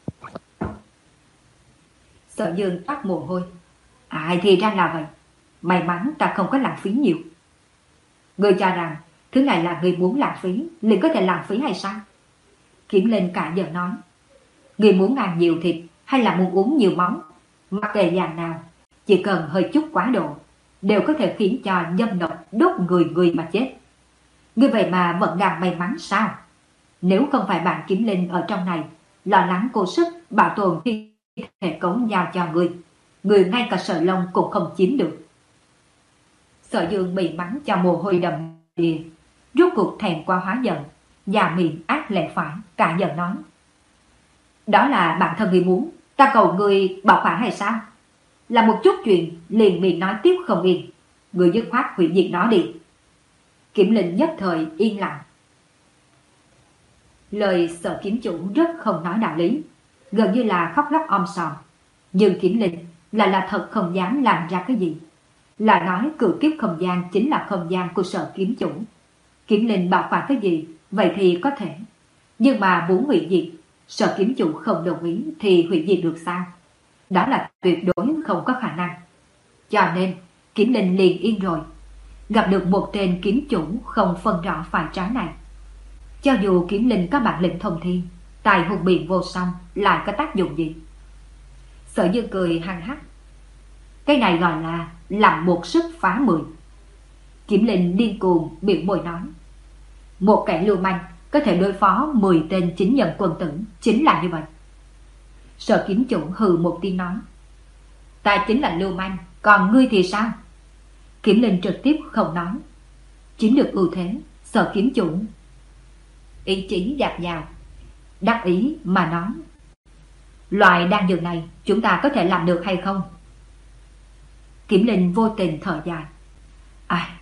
Sở Dương toát mồ hôi. Ai thì ra là vậy. May mắn ta không có lãng phí nhiều. Ngươi cho rằng thứ này là ngươi muốn lãng phí liền có thể lãng phí hay sao? Kiểm Linh cả giờ nói. Ngươi muốn ăn nhiều thịt hay là muốn uống nhiều máu, mặc kệ dạng nào, chỉ cần hơi chút quá độ đều có thể khiến cho nhâm độc đốt người người mà chết. Ngươi vậy mà vẫn đang may mắn sao? Nếu không phải bạn Kiếm Linh ở trong này lo lắng cố sức bảo tồn thi thể cấu giao cho ngươi, ngươi ngay cả sợi lông cũng không chiếm được. Sở Dương bị mắng cho mồ hôi đầm đìa, rốt cuộc thèm qua hóa giận, già miệng ác lệ phải, cả giận nói. Đó là bản thân ngươi muốn, ta cầu ngươi bảo quản hay sao? Là một chút chuyện liền miệng nói tiếp không yên, ngươi dứt khoát hủy diệt nó đi. Kiểm Linh nhất thời yên lặng. Lời Sở kiếm chủ rất không nói đạo lý, gần như là khóc lóc om sòm. Nhưng Kiểm Linh lại là thật không dám làm ra cái gì. Lại nói cửu kiếp không gian chính là không gian của Sở kiếm chủ. Kiểm Linh bảo quản cái gì, vậy thì có thể. Nhưng mà muốn hủy diệt, Sở kiếm chủ không đồng ý thì hủy diệt được sao? Đó là tuyệt đối không có khả năng. Cho nên Kiểm Linh liền yên rồi. Gặp được một tên kiếm chủ không phân rõ phải trái này. Cho dù Kiểm Linh có bản lĩnh thông thiên, tài hùng biện vô song, lại có tác dụng gì? Sở Dương cười hăng hắc. Cái này gọi là làm một sức phá mười. Kiểm Linh điên cuồng biểu môi nói. Một kẻ lưu manh có thể đối phó mười tên chính nhân quân tử, chính là như vậy. Sở kiếm chủ hừ một tiếng nói. Ta chính là lưu manh, còn ngươi thì sao? Kiểm Linh trực tiếp không nói. Chiếm được ưu thế, Sở kiếm chủ ý chí dạt dào, đắc ý mà nói. Loại đan dược này chúng ta có thể làm được hay không? Kiểm Linh vô tình thở dài. Ai,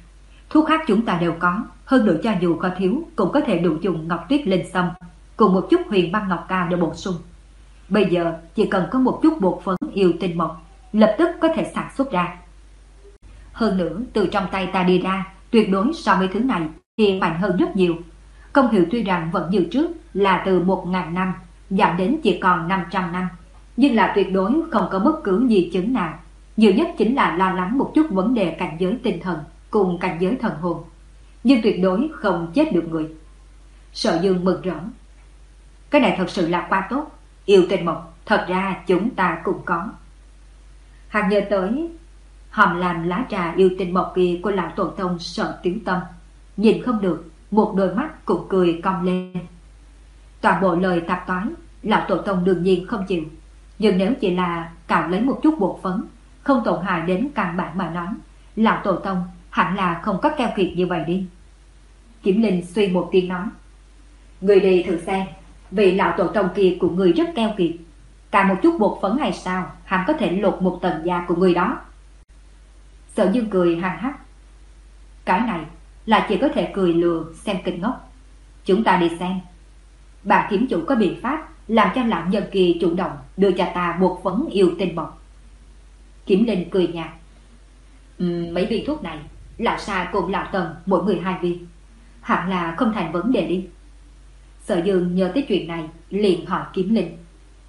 Thuốc khác chúng ta đều có, hơn nữa cho dù có thiếu cũng có thể đủ dùng ngọc tuyết linh sâm cùng một chút huyền băng ngọc cao để bổ sung. Bây giờ chỉ cần có một chút bột phấn yêu tinh mộc, lập tức có thể sản xuất ra. Hơn nữa từ trong tay ta đi ra, tuyệt đối so với thứ này thì mạnh hơn rất nhiều. Công hiệu tuy rằng vẫn như trước là từ một ngàn năm giảm đến chỉ còn năm trăm năm, nhưng là tuyệt đối không có bất cứ di chứng nào. Nhiều nhất chính là lo lắng một chút vấn đề cảnh giới tinh thần cùng cảnh giới thần hồn, nhưng tuyệt đối không chết được người. Sở Dương mừng rỡ. Cái này thật sự là quá tốt. Yêu tinh mộc thật ra chúng ta cũng có. Hắn nhớ tới hòm làm lá trà yêu tinh mộc kia của lão tổ tông Sở Tiểu Tâm, nhìn không được, một đôi mắt cũng cười cong lên. Toàn bộ lời tạp toán lão tổ tông đương nhiên không chịu, nhưng nếu chỉ là cạo lấy một chút bột phấn, không tổn hại đến căn bản mà nói, lão tổ tông hẳn là không có keo kiệt như vậy đi. Kiểm Linh suy một tiếng nói, người đi thử xem, vì lão tổ tông kia của người rất keo kiệt, cả một chút bột phấn hay sao hắn có thể lột một tầng da của người đó. Sở Dương cười hăng hắc, cái này là chỉ có thể cười lừa xem kịch ngốc. Chúng ta đi xem. Bà kiếm chủ có biện pháp làm cho lão nhân kia chủ động đưa cho ta bột phấn yêu tinh mộc. Kiểm Linh cười nhạt, uhm, mấy viên thuốc này lão Sa cùng lão Tần mỗi người hai viên, hẳn là không thành vấn đề đi. Sở Dương nhớ tới chuyện này liền hỏi Kiếm Linh,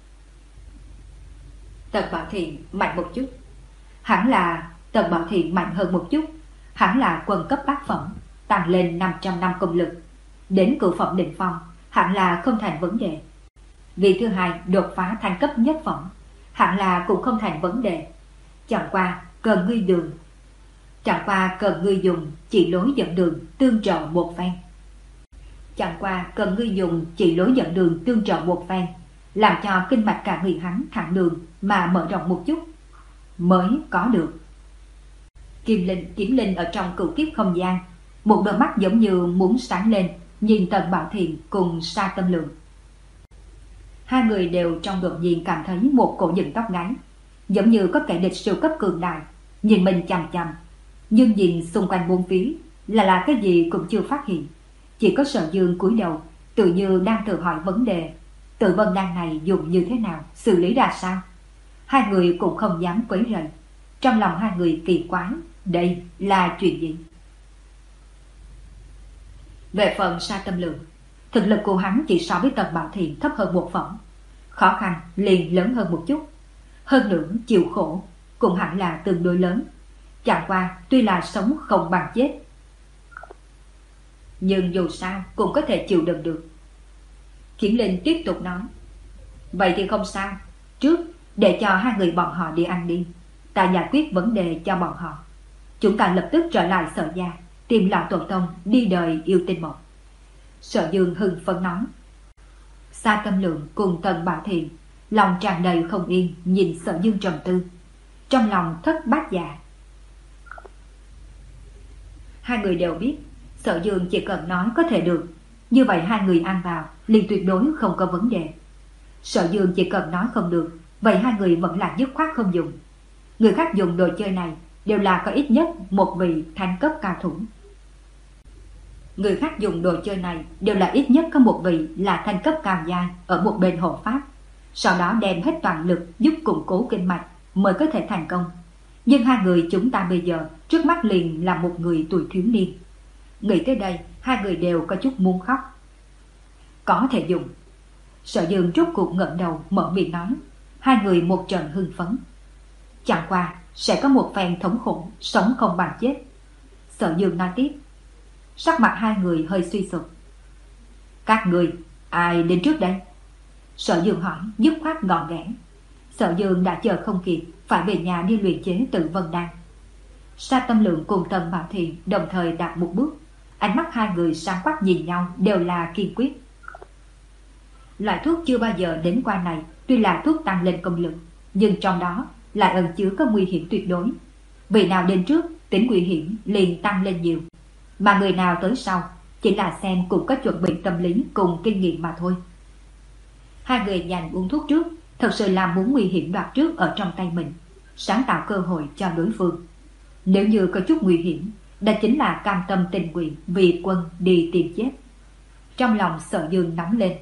Tần Bảo Thiện mạnh một chút, hẳn là Tần Bảo Thiện mạnh hơn một chút, hẳn là quân cấp bát phẩm, tăng lên năm trăm năm công lực, đến cửu phẩm đỉnh phong hẳn là không thành vấn đề. Vị thứ hai đột phá thành cấp nhất phẩm, hẳn là cũng không thành vấn đề. Chẳng qua cần ngươi đường Chẳng qua cần ngươi dùng chỉ lối dẫn đường tương trợ một phen. Chẳng qua cần ngươi dùng chỉ lối dẫn đường tương trợ một phen, làm cho kinh mạch cả người hắn thẳng đường mà mở rộng một chút mới có được. Kim Linh Kiếm Linh ở trong cửu kiếp không gian, một đôi mắt giống như muốn sáng lên, nhìn Tần Bảo Thiện cùng Sa Tâm Lượng. Hai người đều trong đột nhiên cảm thấy một cổ dựng tóc gáy, giống như có kẻ địch siêu cấp cường đại nhìn mình chằm chằm, nhưng nhìn xung quanh bốn phía là là cái gì cũng chưa phát hiện. Chỉ có Sở Dương cúi đầu, tự như đang tự hỏi vấn đề tự vân đan này dùng như thế nào, xử lý ra sao. Hai người cũng không dám quấy rầy. Trong lòng hai người kỳ quái, đây là chuyện gì? Về phần Sa Tâm Lượng, thực lực của hắn chỉ so với Tần Bảo Thiện thấp hơn một phẩm, khó khăn liền lớn hơn một chút. Hơn nữa chịu khổ cũng hẳn là tương đối lớn. Chẳng qua tuy là sống không bằng chết, nhưng dù sao cũng có thể chịu đựng được. Kiếm Linh tiếp tục nói, vậy thì không sao, trước để cho hai người bọn họ đi ăn đi, ta giải quyết vấn đề cho bọn họ. Chúng ta lập tức trở lại Sở gia, tìm lão tổ tông đi đời yêu tinh mộc. Sở Dương hưng phấn nói. Sa Tâm Lượng cùng Tần Bảo Thiện lòng tràn đầy không yên nhìn Sở Dương trầm tư, trong lòng thất bát dạ. Hai người đều biết Sở Dương chỉ cần nói có thể được, như vậy hai người ăn vào liền tuyệt đối không có vấn đề. Sở Dương chỉ cần nói không được, vậy hai người vẫn là dứt khoát không dùng. Người khác dùng đồ chơi này đều là có ít nhất một vị thánh cấp cao thủ. Người khác dùng đồ chơi này đều là ít nhất có một vị là thanh cấp cao giai ở một bên hộ pháp, sau đó đem hết toàn lực giúp củng cố kinh mạch mới có thể thành công. Nhưng hai người chúng ta bây giờ trước mắt liền là một người tuổi thiếu niên. Nghĩ tới đây, hai người đều có chút muốn khóc. Có thể dùng. Sở Dương rốt cuộc ngẩng đầu mở miệng nói, hai người một trận hưng phấn. Chẳng qua sẽ có một phen thống khổ, sống không bằng chết. Sở Dương nói tiếp. Sắc mặt hai người hơi suy sụp. Các người ai đến trước đây? Sở Dương hỏi dứt khoát gọn ghẽ. Sở Dương đã chờ không kịp, phải về nhà đi luyện chế Tử Vân Đan. Sa Tâm Lượng cùng Tần Bảo Thiện đồng thời đạp một bước, ánh mắt hai người sáng quắc nhìn nhau đều là kiên quyết. Loại thuốc chưa bao giờ đến qua này tuy là thuốc tăng lên công lực, nhưng trong đó lại ẩn chứa có nguy hiểm tuyệt đối. Vị nào đến trước tính nguy hiểm liền tăng lên nhiều, mà người nào tới sau chỉ là xem cũng có chuẩn bị tâm lý cùng kinh nghiệm mà thôi. Hai người nhàn uống thuốc trước, thật sự là muốn nguy hiểm đoạt trước ở trong tay mình, sáng tạo cơ hội cho đối phương. Nếu như có chút nguy hiểm, Đó chính là cam tâm tình nguyện vì quân đi tìm chết. Trong lòng Sở Dương nóng lên.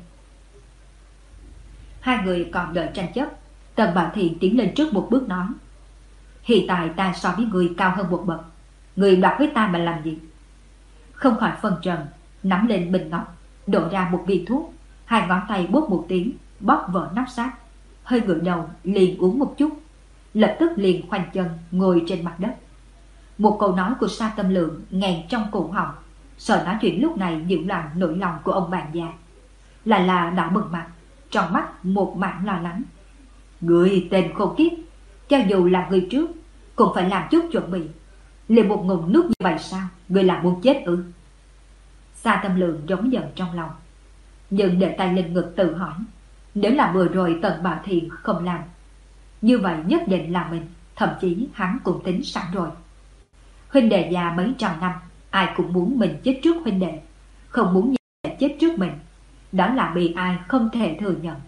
Hai người còn đợi tranh chấp, Tần Bảo Thiện tiến lên trước một bước nói: hiện tại ta so với người cao hơn một bậc, người đoạt với ta mà làm gì? Không khỏi phân trần, nắm lên bình ngọc, đổ ra một viên thuốc, hai ngón tay bóp một tiếng, bóp vỡ nắp sát, hơi ngửa đầu liền uống một chút, lập tức liền khoanh chân ngồi trên mặt đất. Một câu nói của Sa Tâm Lượng nghẹn trong cổ họng, sợ nói chuyện lúc này nhiễu loạn nỗi lòng của ông bạn già. Là là đỏ bừng mặt, trong mắt một mảng lo lắng. Người tên khôn kiếp, cho dù là người trước cũng phải làm chút chuẩn bị. Liền một ngụm nước như vậy sao? Người là muốn chết ư? Sa Tâm Lượng giống giận trong lòng, nhưng để tay lên ngực tự hỏi, nếu là vừa rồi Tần Bảo Thiện không làm, như vậy nhất định là mình. Thậm chí hắn cũng tính sẵn rồi. Huynh đệ già mấy trăm năm, ai cũng muốn mình chết trước huynh đệ, không muốn huynh đệ chết trước mình. Đó là bị ai không thể thừa nhận.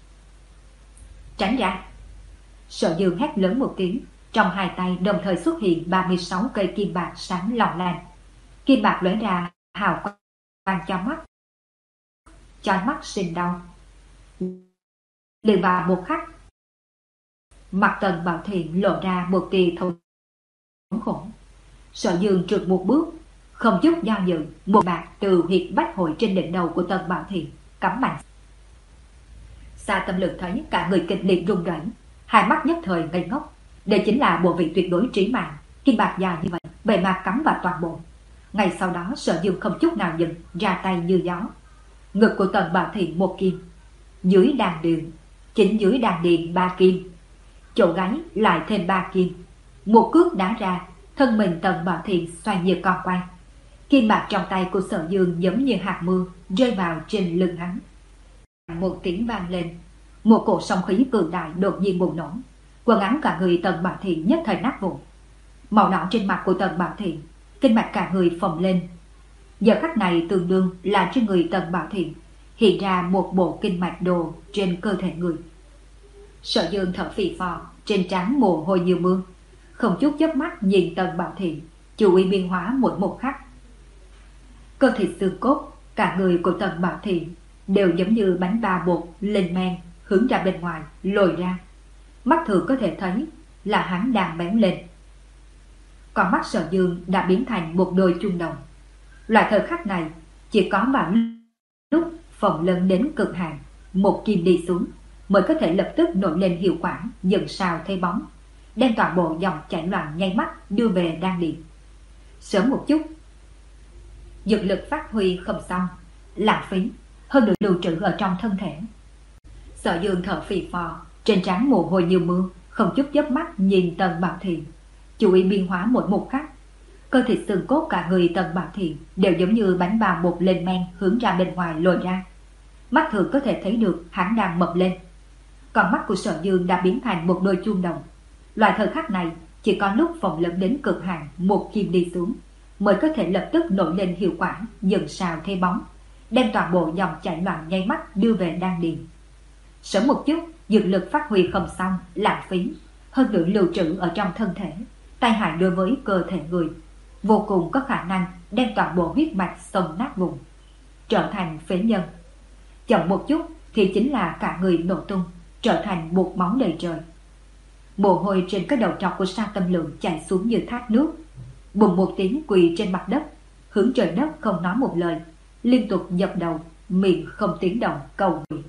Tránh ra! Sở Dương hét lớn một tiếng, trong hai tay đồng thời xuất hiện ba mươi sáu cây kim bạc sáng lỏng lành. Kim bạc lóe ra hào quang cho mắt, chói mắt sinh đau. Liền vào một khắc, mặt Tần Bảo Thiện lộ ra một tia thống khổ. Sở Dương trượt một bước, không chút do dự, một bạc từ huyệt bách hội trên đỉnh đầu của Tần Bảo Thiện cắm mạnh. Sa Tâm Lượng thấy cả người kịch liệt run rẩy, hai mắt nhất thời ngây ngốc. Đây chính là bộ vị tuyệt đối trí mạng, kim bạc dài như vậy, vậy mà cắm vào toàn bộ. Ngay sau đó Sở Dương không chút nào dừng, ra tay như gió. Ngực của Tần Bảo Thiện một kim, dưới đàn điền, chính dưới đàn điền ba kim, chỗ gáy lại thêm ba kim. Một cước đá ra, thân mình Tần Bảo Thiện xoay như con quay. Kim bạc trong tay của Sở Dương giống như hạt mưa rơi vào trên lưng hắn. Một tiếng vang lên, một cổ sóng khí cường đại đột nhiên bùng nổ, quần áo cả người Tần Bảo Thiện nhất thời nát vụn. Màu đỏ trên mặt của Tần Bảo Thiện, kinh mạch cả người phồng lên. Giờ khắc này tương đương là trên người Tần Bảo Thiện hiện ra một bộ kinh mạch đồ trên cơ thể người. Sở Dương thở phì phò, trên trán mồ hôi như mưa, không chút chớp mắt nhìn Tần Bảo Thiện, chú ý biến hóa mỗi một khắc. Cơ thịt xương cốt, cả người của Tần Bảo Thiện đều giống như bánh ba bột lên men hướng ra bên ngoài lồi ra. Mắt thường có thể thấy là hắn đang béo lên. Còn mắt Sở Dương đã biến thành một đôi chuông đồng. Loại thời khắc này chỉ có vào lúc phồng lên đến cực hạn, một kim đi xuống mới có thể lập tức nổi lên hiệu quả dần sao thấy bóng, đem toàn bộ dòng chảy loạn nháy mắt đưa về đan điền. Sớm một chút, dược lực phát huy không xong, lãng phí, hơn được lưu trữ ở trong thân thể. Sở Dương thở phì phò, trên trán mồ hôi như mưa, không chút chớp mắt nhìn Tần Bảo Thiện, chú ý biến hóa mỗi một khắc. Cơ thịt xương cốt cả người Tần Bảo Thiện đều giống như bánh bao bột lên men hướng ra bên ngoài lồi ra. Mắt thường có thể thấy được hắn đang mập lên. Còn mắt của Sở Dương đã biến thành một đôi chuông đồng. Loại thời khắc này chỉ có lúc phồng lớn đến cực hạn, một kim đi xuống mới có thể lập tức nổi lên hiệu quả dần sao thấy bóng, đem toàn bộ dòng chảy loạn nháy mắt đưa về đan điền. Sớm một chút, dược lực phát huy không xong, lãng phí, hơn nữa lưu trữ ở trong thân thể, tai hại đối với cơ thể người, vô cùng có khả năng đem toàn bộ huyết mạch xông nát vùng, trở thành phế nhân. Chậm một chút thì chính là cả người nổ tung, trở thành bột máu đầy trời. Mồ hôi trên cái đầu trọc của Sa Tâm Lượng chảy xuống như thác nước. Bùng một tiếng quỳ trên mặt đất, hướng trời đất không nói một lời, liên tục dập đầu, miệng không tiếng động cầu nguyện.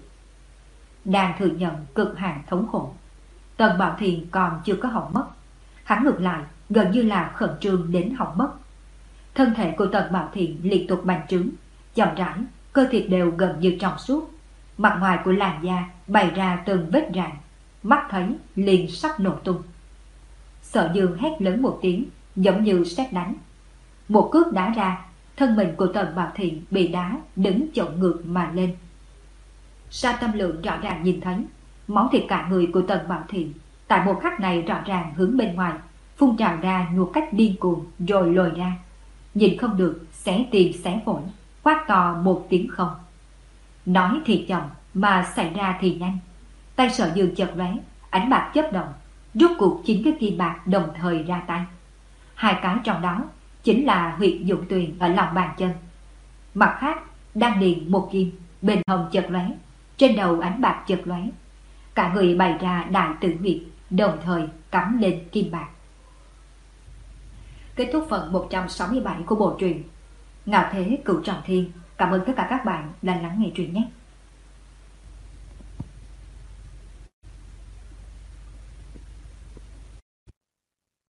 Đang thừa nhận cực hạn thống khổ. Tần Bảo Thiện còn chưa có hỏng mất, hắn ngược lại gần như là khẩn trương đến hỏng mất. Thân thể của Tần Bảo Thiện liên tục bành trướng, chậm rãi, cơ thịt đều gần như trong suốt, mặt ngoài của làn da bày ra từng vết rạn, mắt thấy liền sắp nổ tung. Sở Dương hét lớn một tiếng, giống như sét đánh. Một cước đá ra, thân mình của Tần Bảo Thiện bị đá đứng chổng ngược mà lên. Sa Tâm Lượng rõ ràng nhìn thấy máu thịt cả người của Tần Bảo Thiện tại một khắc này rõ ràng hướng bên ngoài phun trào ra một cách điên cuồng rồi lồi ra, nhìn không được xé tim xé phổi, quát to một tiếng không. Nói thì chậm mà xảy ra thì nhanh. Tay Sở Dương chợt lóe, ánh bạc chớp động, rút cuộc chín cái kim bạc đồng thời ra tay. Hai cái trong đó chính là huyệt dụng tuyền ở lòng bàn chân. Mặt khác, đang điền một kim, bên hông chợt lóe, trên đầu ánh bạc chợt lóe. Cả người bày ra đại tử huyệt, đồng thời cắm lên kim bạc. Kết thúc phần một trăm sáu mươi bảy của bộ truyện Ngạo Thế Cửu Trọng Thiên. Cảm ơn tất cả các bạn đã lắng nghe truyện nhé.